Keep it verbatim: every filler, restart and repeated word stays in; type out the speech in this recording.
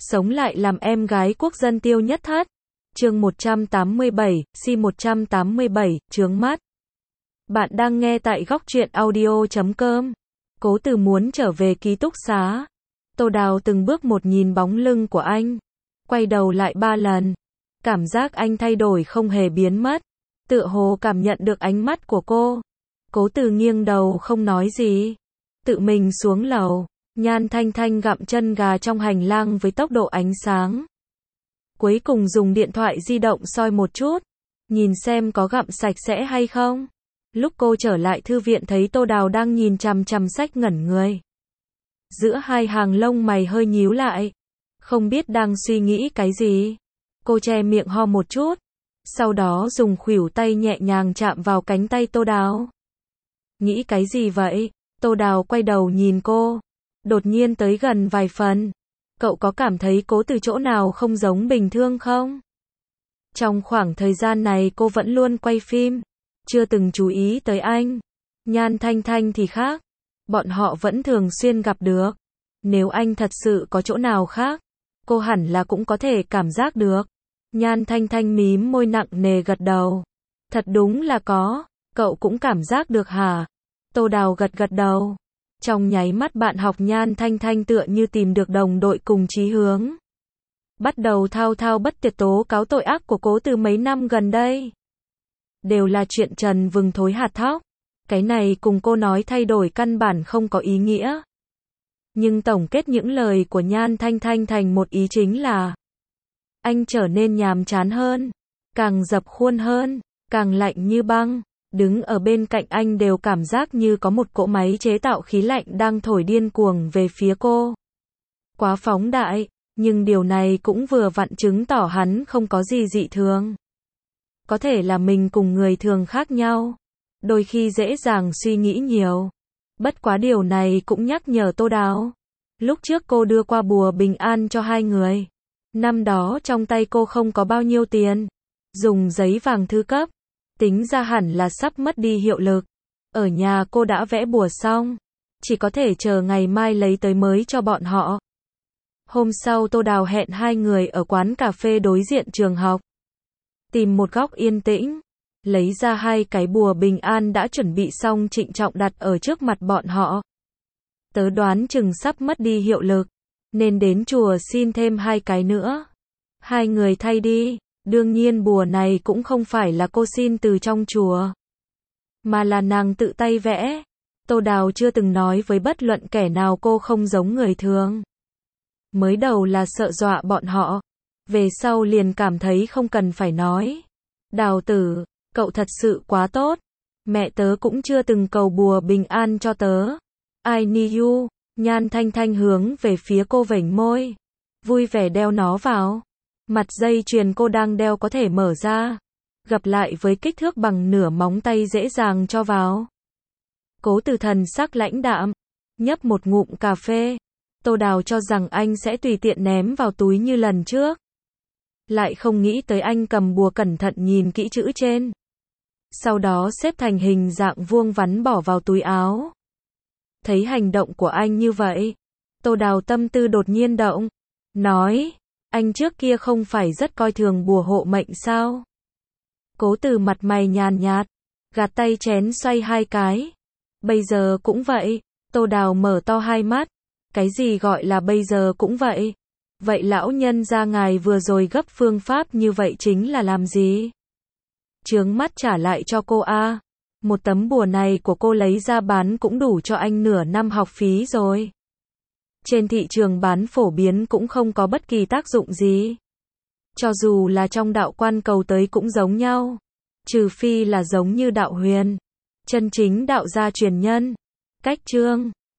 sống lại làm em gái quốc dân Tiêu Nhất Thất. Chương một trăm tám mươi bảy, si một trăm tám mươi bảy, chướng mắt. Bạn đang nghe tại góc truyện audio chấm com. Cố Từ muốn trở về ký túc xá. Tô Đào từng bước một nhìn bóng lưng của anh. Quay đầu lại ba lần. Cảm giác anh thay đổi không hề biến mất. Tựa hồ cảm nhận được ánh mắt của cô. Cố Từ nghiêng đầu không nói gì. Tự mình xuống lầu. Nhan Thanh Thanh gặm chân gà trong hành lang với tốc độ ánh sáng. Cuối cùng dùng điện thoại di động soi một chút. Nhìn xem có gặm sạch sẽ hay không. Lúc cô trở lại thư viện thấy Tô Đào đang nhìn chằm chằm sách ngẩn người. Giữa hai hàng lông mày hơi nhíu lại. Không biết đang suy nghĩ cái gì. Cô che miệng ho một chút. Sau đó dùng khuỷu tay nhẹ nhàng chạm vào cánh tay Tô Đào. Nghĩ cái gì vậy? Tô Đào quay đầu nhìn cô. Đột nhiên tới gần vài phần. Cậu có cảm thấy Cố Từ chỗ nào không giống bình thường không? Trong khoảng thời gian này cô vẫn luôn quay phim. Chưa từng chú ý tới anh. Nhan Thanh Thanh thì khác. Bọn họ vẫn thường xuyên gặp được. Nếu anh thật sự có chỗ nào khác, cô hẳn là cũng có thể cảm giác được. Nhan Thanh Thanh mím môi nặng nề gật đầu. Thật đúng là có. Cậu cũng cảm giác được hả? Tô Đào gật gật đầu. Trong nháy mắt bạn học Nhan Thanh Thanh tựa như tìm được đồng đội cùng chí hướng. Bắt đầu thao thao bất tuyệt tố cáo tội ác của Cố Từ mấy năm gần đây. Đều là chuyện trần vừng thối hạt thóc. Cái này cùng cô nói thay đổi căn bản không có ý nghĩa. Nhưng tổng kết những lời của Nhan Thanh Thanh thành một ý chính là anh trở nên nhàm chán hơn, càng dập khuôn hơn, càng lạnh như băng. Đứng ở bên cạnh anh đều cảm giác như có một cỗ máy chế tạo khí lạnh đang thổi điên cuồng về phía cô. Quá phóng đại, nhưng điều này cũng vừa vặn chứng tỏ hắn không có gì dị thường. Có thể là mình cùng người thường khác nhau. Đôi khi dễ dàng suy nghĩ nhiều. Bất quá điều này cũng nhắc nhở Tô Đào. Lúc trước cô đưa qua bùa bình an cho hai người. Năm đó trong tay cô không có bao nhiêu tiền. Dùng giấy vàng thứ cấp. Tính ra hẳn là sắp mất đi hiệu lực. Ở nhà cô đã vẽ bùa xong. Chỉ có thể chờ ngày mai lấy tới mới cho bọn họ. Hôm sau Tô Đào hẹn hai người ở quán cà phê đối diện trường học. Tìm một góc yên tĩnh. Lấy ra hai cái bùa bình an đã chuẩn bị xong trịnh trọng đặt ở trước mặt bọn họ. Tớ đoán chừng sắp mất đi hiệu lực. Nên đến chùa xin thêm hai cái nữa. Hai người thay đi. Đương nhiên bùa này cũng không phải là cô xin từ trong chùa. Mà là nàng tự tay vẽ. Tô Đào chưa từng nói với bất luận kẻ nào cô không giống người thường. Mới đầu là sợ dọa bọn họ. Về sau liền cảm thấy không cần phải nói. Đào tử, cậu thật sự quá tốt. Mẹ tớ cũng chưa từng cầu bùa bình an cho tớ. I need you. Nhan Thanh Thanh hướng về phía cô vểnh môi. Vui vẻ đeo nó vào. Mặt dây chuyền cô đang đeo có thể mở ra. Gặp lại với kích thước bằng nửa móng tay dễ dàng cho vào. Cố Từ thần sắc lãnh đạm. Nhấp một ngụm cà phê. Tô Đào cho rằng anh sẽ tùy tiện ném vào túi như lần trước. Lại không nghĩ tới anh cầm bùa cẩn thận nhìn kỹ chữ trên. Sau đó xếp thành hình dạng vuông vắn bỏ vào túi áo. Thấy hành động của anh như vậy. Tô Đào tâm tư đột nhiên động. Nói. Anh trước kia không phải rất coi thường bùa hộ mệnh sao? Cố Từ mặt mày nhàn nhạt. Gạt tay chén xoay hai cái. Bây giờ cũng vậy. Tô Đào mở to hai mắt. Cái gì gọi là bây giờ cũng vậy? Vậy lão nhân gia ngài vừa rồi gấp phương pháp như vậy chính là làm gì? Chướng mắt trả lại cho cô a. Một tấm bùa này của cô lấy ra bán cũng đủ cho anh nửa năm học phí rồi. Trên thị trường bán phổ biến cũng không có bất kỳ tác dụng gì. Cho dù là trong đạo quan cầu tới cũng giống nhau. Trừ phi là giống như đạo huyền. Chân chính đạo gia truyền nhân. Cách chương